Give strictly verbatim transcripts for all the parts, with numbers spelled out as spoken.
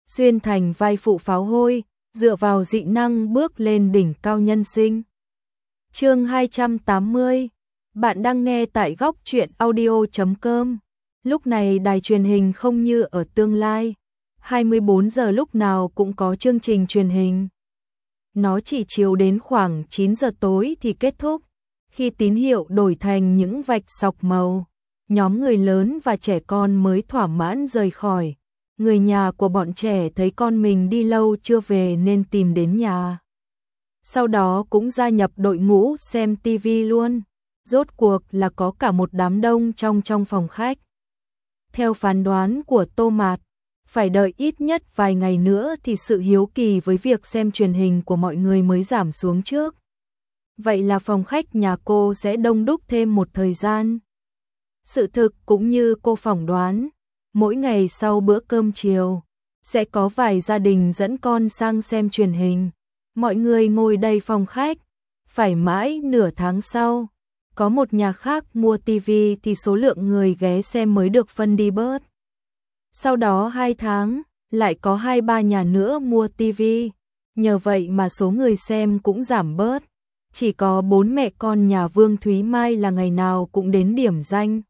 xuyên thành vai phụ pháo hôi, dựa vào dị năng bước lên đỉnh cao nhân sinh. Chương hai trăm tám mươi. Bạn đang nghe tại góc truyện audio chấm com. Lúc này đài truyền hình không như ở tương lai, hai mươi bốn giờ lúc nào cũng có chương trình truyền hình. Nó chỉ chiếu đến khoảng chín giờ tối thì kết thúc. Khi tín hiệu đổi thành những vạch sọc màu, nhóm người lớn và trẻ con mới thỏa mãn rời khỏi. Người nhà của bọn trẻ thấy con mình đi lâu chưa về nên tìm đến nhà. Sau đó cũng gia nhập đội ngũ xem tivi luôn. Rốt cuộc là có cả một đám đông trong trong phòng khách. Theo phán đoán của Tô Mạt, phải đợi ít nhất vài ngày nữa thì sự hiếu kỳ với việc xem truyền hình của mọi người mới giảm xuống trước. Vậy là phòng khách nhà cô sẽ đông đúc thêm một thời gian. Sự thực cũng như cô phỏng đoán, mỗi ngày sau bữa cơm chiều, sẽ có vài gia đình dẫn con sang xem truyền hình. Mọi người ngồi đầy phòng khách, phải mãi nửa tháng sau, có một nhà khác mua tivi thì số lượng người ghé xem mới được phân đi bớt. Sau đó hai tháng, lại có hai ba nhà nữa mua tivi, nhờ vậy mà số người xem cũng giảm bớt. Chỉ có bốn mẹ con nhà Vương Thúy Mai là ngày nào cũng đến điểm danh.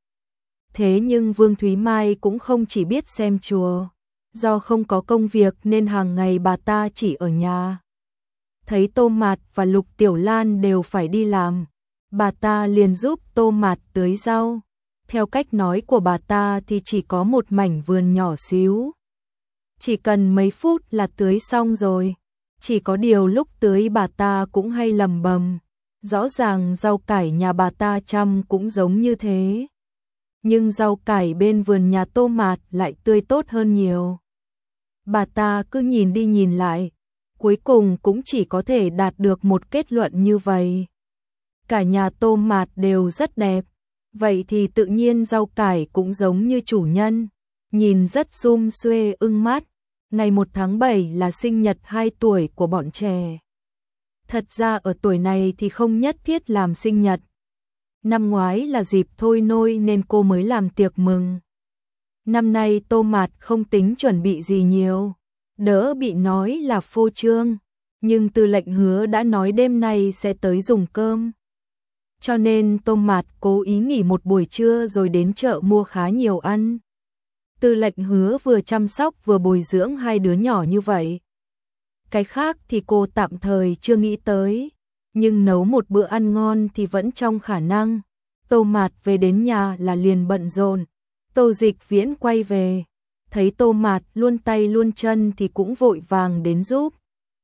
Thế nhưng Vương Thúy Mai cũng không chỉ biết xem chùa, do không có công việc nên hàng ngày bà ta chỉ ở nhà. Thấy Tô Mạt và Lục Tiểu Lan đều phải đi làm, bà ta liền giúp Tô Mạt tưới rau. Theo cách nói của bà ta thì chỉ có một mảnh vườn nhỏ xíu, chỉ cần mấy phút là tưới xong rồi. Chỉ có điều lúc tưới bà ta cũng hay lầm bầm, rõ ràng rau cải nhà bà ta chăm cũng giống như thế. Nhưng rau cải bên vườn nhà Tô Mạt lại tươi tốt hơn nhiều. Bà ta cứ nhìn đi nhìn lại, cuối cùng cũng chỉ có thể đạt được một kết luận như vậy. Cả nhà Tô Mạt đều rất đẹp, vậy thì tự nhiên rau cải cũng giống như chủ nhân, nhìn rất sum xuê ưng mắt. Ngày một tháng bảy là sinh nhật hai tuổi của bọn trẻ. Thật ra ở tuổi này thì không nhất thiết làm sinh nhật. Năm ngoái là dịp thôi nôi nên cô mới làm tiệc mừng. Năm nay Tô Mạt không tính chuẩn bị gì nhiều, đỡ bị nói là phô trương, nhưng Tư lệnh Hứa đã nói đêm nay sẽ tới dùng cơm. Cho nên Tô Mạt cố ý nghỉ một buổi trưa rồi đến chợ mua khá nhiều ăn. Tư lệnh Hứa vừa chăm sóc vừa bồi dưỡng hai đứa nhỏ như vậy. Cái khác thì cô tạm thời chưa nghĩ tới, nhưng nấu một bữa ăn ngon thì vẫn trong khả năng. Tô Mạt về đến nhà là liền bận rộn. Tô Dịch Viễn quay về, thấy Tô Mạt luôn tay luôn chân thì cũng vội vàng đến giúp.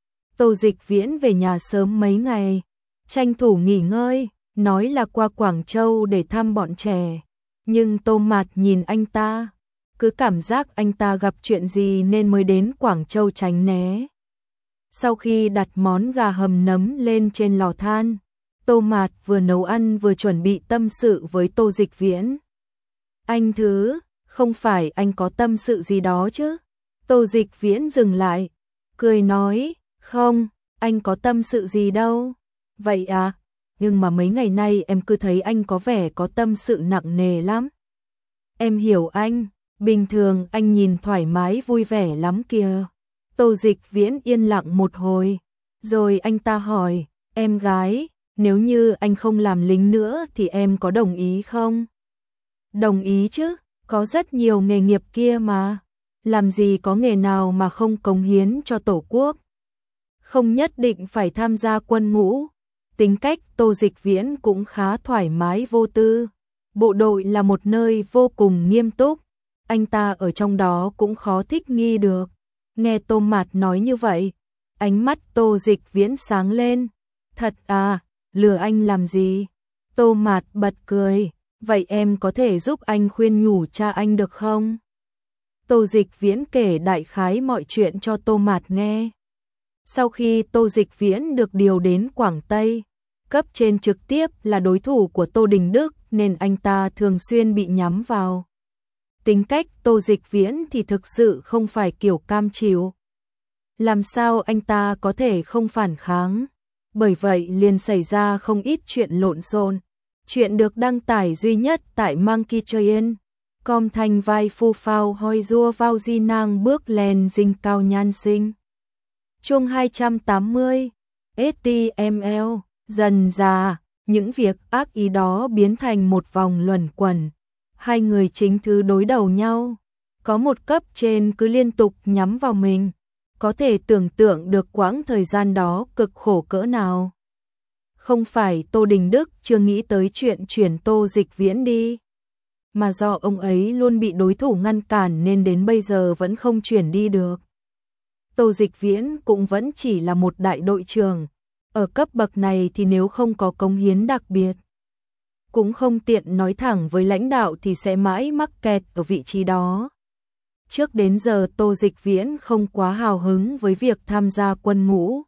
Tô Dịch Viễn về nhà sớm mấy ngày, tranh thủ nghỉ ngơi, nói là qua Quảng Châu để thăm bọn trẻ. Nhưng Tô Mạt nhìn anh ta, cứ cảm giác anh ta gặp chuyện gì nên mới đến Quảng Châu tránh né. Sau khi đặt món gà hầm nấm lên trên lò than, Tô Mạt vừa nấu ăn vừa chuẩn bị tâm sự với Tô Dịch Viễn. Anh Thứ, không phải anh có tâm sự gì đó chứ? Tô Dịch Viễn dừng lại, cười nói, không, anh có tâm sự gì đâu. Vậy à, nhưng mà mấy ngày nay em cứ thấy anh có vẻ có tâm sự nặng nề lắm. Em hiểu anh. Bình thường anh nhìn thoải mái vui vẻ lắm kìa. Tô Dịch Viễn yên lặng một hồi, rồi anh ta hỏi, em gái, nếu như anh không làm lính nữa thì em có đồng ý không? Đồng ý chứ, có rất nhiều nghề nghiệp kia mà. Làm gì có nghề nào mà không cống hiến cho Tổ quốc. Không nhất định phải tham gia quân ngũ. Tính cách Tô Dịch Viễn cũng khá thoải mái vô tư. Bộ đội là một nơi vô cùng nghiêm túc. Anh ta ở trong đó cũng khó thích nghi được. Nghe Tô Mạt nói như vậy, ánh mắt Tô Dịch Viễn sáng lên. Thật à, lừa anh làm gì? Tô Mạt bật cười, vậy em có thể giúp anh khuyên nhủ cha anh được không? Tô Dịch Viễn kể đại khái mọi chuyện cho Tô Mạt nghe. Sau khi Tô Dịch Viễn được điều đến Quảng Tây, cấp trên trực tiếp là đối thủ của Tô Đình Đức nên anh ta thường xuyên bị nhắm vào. Tính cách Tô Dịch Viễn thì thực sự không phải kiểu cam chịu. Làm sao anh ta có thể không phản kháng? Bởi vậy liền xảy ra không ít chuyện lộn xộn. Chuyện được đăng tải duy nhất tại Monkey Train. Com thanh vai phu phao hoi rua vào di nang bước lên dinh cao nhan sinh. Chương hai trăm tám mươi, ét tê em lờ, dần dà, những việc ác ý đó biến thành một vòng luẩn quẩn. Hai người chính thứ đối đầu nhau. Có một cấp trên cứ liên tục nhắm vào mình. Có thể tưởng tượng được quãng thời gian đó cực khổ cỡ nào. Không phải Tô Đình Đức chưa nghĩ tới chuyện chuyển Tô Dịch Viễn đi, mà do ông ấy luôn bị đối thủ ngăn cản nên đến bây giờ vẫn không chuyển đi được. Tô Dịch Viễn cũng vẫn chỉ là một đại đội trưởng, ở cấp bậc này thì nếu không có cống hiến đặc biệt, cũng không tiện nói thẳng với lãnh đạo thì sẽ mãi mắc kẹt ở vị trí đó. Trước đến giờ Tô Dịch Viễn không quá hào hứng với việc tham gia quân ngũ.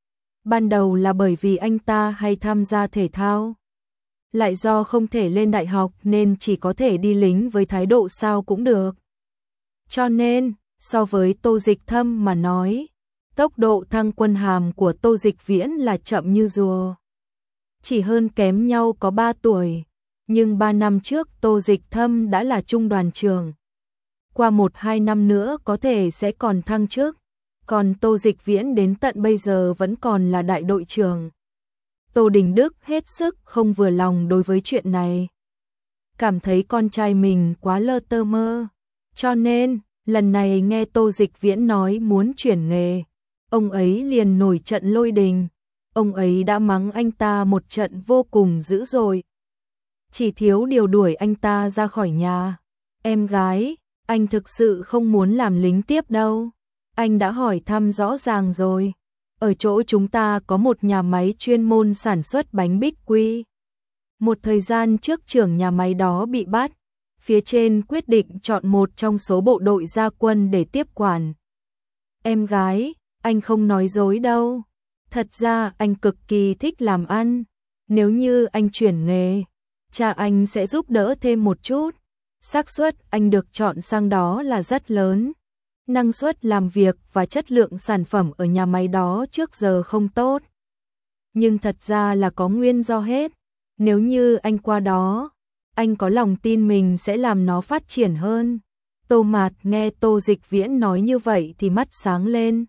Ban đầu là bởi vì anh ta hay tham gia thể thao, lại do không thể lên đại học nên chỉ có thể đi lính với thái độ sao cũng được. Cho nên, so với Tô Dịch Thâm mà nói, tốc độ thăng quân hàm của Tô Dịch Viễn là chậm như rùa. Chỉ hơn kém nhau có ba tuổi, nhưng ba năm trước Tô Dịch Thâm đã là trung đoàn trưởng. Qua một hai năm nữa có thể sẽ còn thăng chức, còn Tô Dịch Viễn đến tận bây giờ vẫn còn là đại đội trưởng. Tô Đình Đức hết sức không vừa lòng đối với chuyện này. Cảm thấy con trai mình quá lơ tơ mơ. Cho nên, lần này nghe Tô Dịch Viễn nói muốn chuyển nghề, ông ấy liền nổi trận lôi đình. Ông ấy đã mắng anh ta một trận vô cùng dữ dội. Chỉ thiếu điều đuổi anh ta ra khỏi nhà. Em gái, anh thực sự không muốn làm lính tiếp đâu. Anh đã hỏi thăm rõ ràng rồi. Ở chỗ chúng ta có một nhà máy chuyên môn sản xuất bánh bích quy. Một thời gian trước trưởng nhà máy đó bị bắt, phía trên quyết định chọn một trong số bộ đội ra quân để tiếp quản. Em gái, anh không nói dối đâu. Thật ra anh cực kỳ thích làm ăn. Nếu như anh chuyển nghề, cha anh sẽ giúp đỡ thêm một chút. Xác suất anh được chọn sang đó là rất lớn. Năng suất làm việc và chất lượng sản phẩm ở nhà máy đó trước giờ không tốt. Nhưng thật ra là có nguyên do hết. Nếu như anh qua đó, anh có lòng tin mình sẽ làm nó phát triển hơn. Tô Mạt nghe Tô Dịch Viễn nói như vậy thì mắt sáng lên.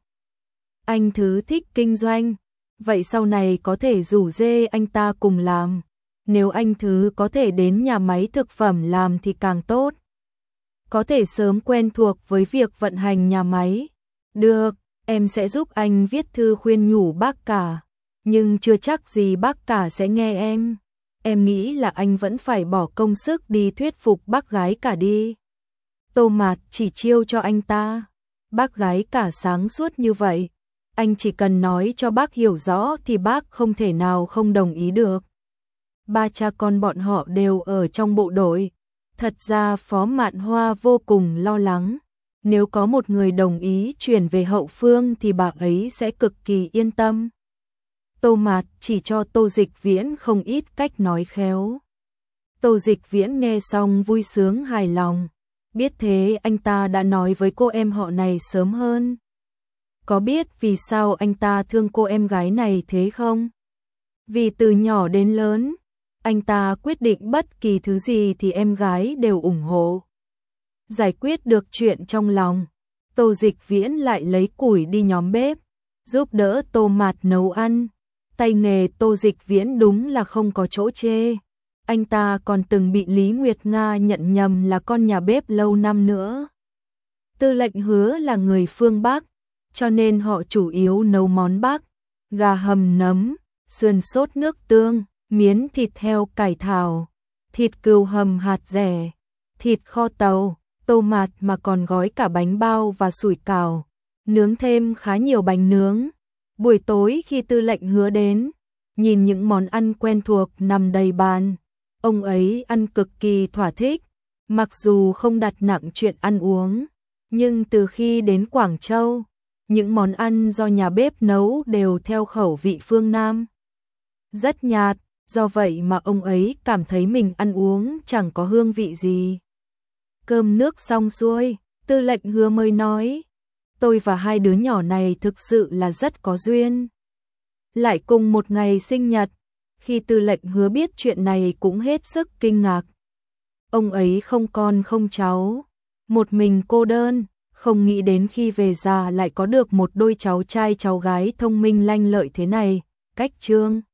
Anh thứ thích kinh doanh, vậy sau này có thể rủ dê anh ta cùng làm. Nếu anh thứ có thể đến nhà máy thực phẩm làm thì càng tốt. Có thể sớm quen thuộc với việc vận hành nhà máy. Được, em sẽ giúp anh viết thư khuyên nhủ bác cả. Nhưng chưa chắc gì bác cả sẽ nghe em. Em nghĩ là anh vẫn phải bỏ công sức đi thuyết phục bác gái cả đi. Tô Mạt chỉ chiêu cho anh ta. Bác gái cả sáng suốt như vậy. Anh chỉ cần nói cho bác hiểu rõ thì bác không thể nào không đồng ý được. Ba cha con bọn họ đều ở trong bộ đội. Thật ra Phó Mạn Hoa vô cùng lo lắng. Nếu có một người đồng ý chuyển về hậu phương thì bà ấy sẽ cực kỳ yên tâm. Tô Mạt chỉ cho Tô Dịch Viễn không ít cách nói khéo. Tô Dịch Viễn nghe xong vui sướng hài lòng. Biết thế anh ta đã nói với cô em họ này sớm hơn. Có biết vì sao anh ta thương cô em gái này thế không? Vì từ nhỏ đến lớn, anh ta quyết định bất kỳ thứ gì thì em gái đều ủng hộ. Giải quyết được chuyện trong lòng, Tô Dịch Viễn lại lấy củi đi nhóm bếp, giúp đỡ Tô Mạt nấu ăn. Tay nghề Tô Dịch Viễn đúng là không có chỗ chê. Anh ta còn từng bị Lý Nguyệt Nga nhận nhầm là con nhà bếp lâu năm nữa. Tư lệnh Hứa là người phương Bắc, cho nên họ chủ yếu nấu món Bắc, gà hầm nấm, sườn sốt nước tương, miến thịt heo cải thảo, thịt cừu hầm hạt dẻ, thịt kho tàu. Tô Mạt mà còn gói cả bánh bao và sủi cảo, nướng thêm khá nhiều bánh nướng. Buổi tối khi Tư lệnh Hứa đến, nhìn những món ăn quen thuộc nằm đầy bàn, ông ấy ăn cực kỳ thỏa thích. Mặc dù không đặt nặng chuyện ăn uống, nhưng từ khi đến Quảng Châu, những món ăn do nhà bếp nấu đều theo khẩu vị phương Nam. Rất nhạt, do vậy mà ông ấy cảm thấy mình ăn uống chẳng có hương vị gì. Cơm nước xong xuôi, Tư lệnh Hứa mới nói, tôi và hai đứa nhỏ này thực sự là rất có duyên. Lại cùng một ngày sinh nhật, khi Tư lệnh Hứa biết chuyện này cũng hết sức kinh ngạc. Ông ấy không con không cháu, một mình cô đơn, không nghĩ đến khi về già lại có được một đôi cháu trai cháu gái thông minh lanh lợi thế này, cách Trương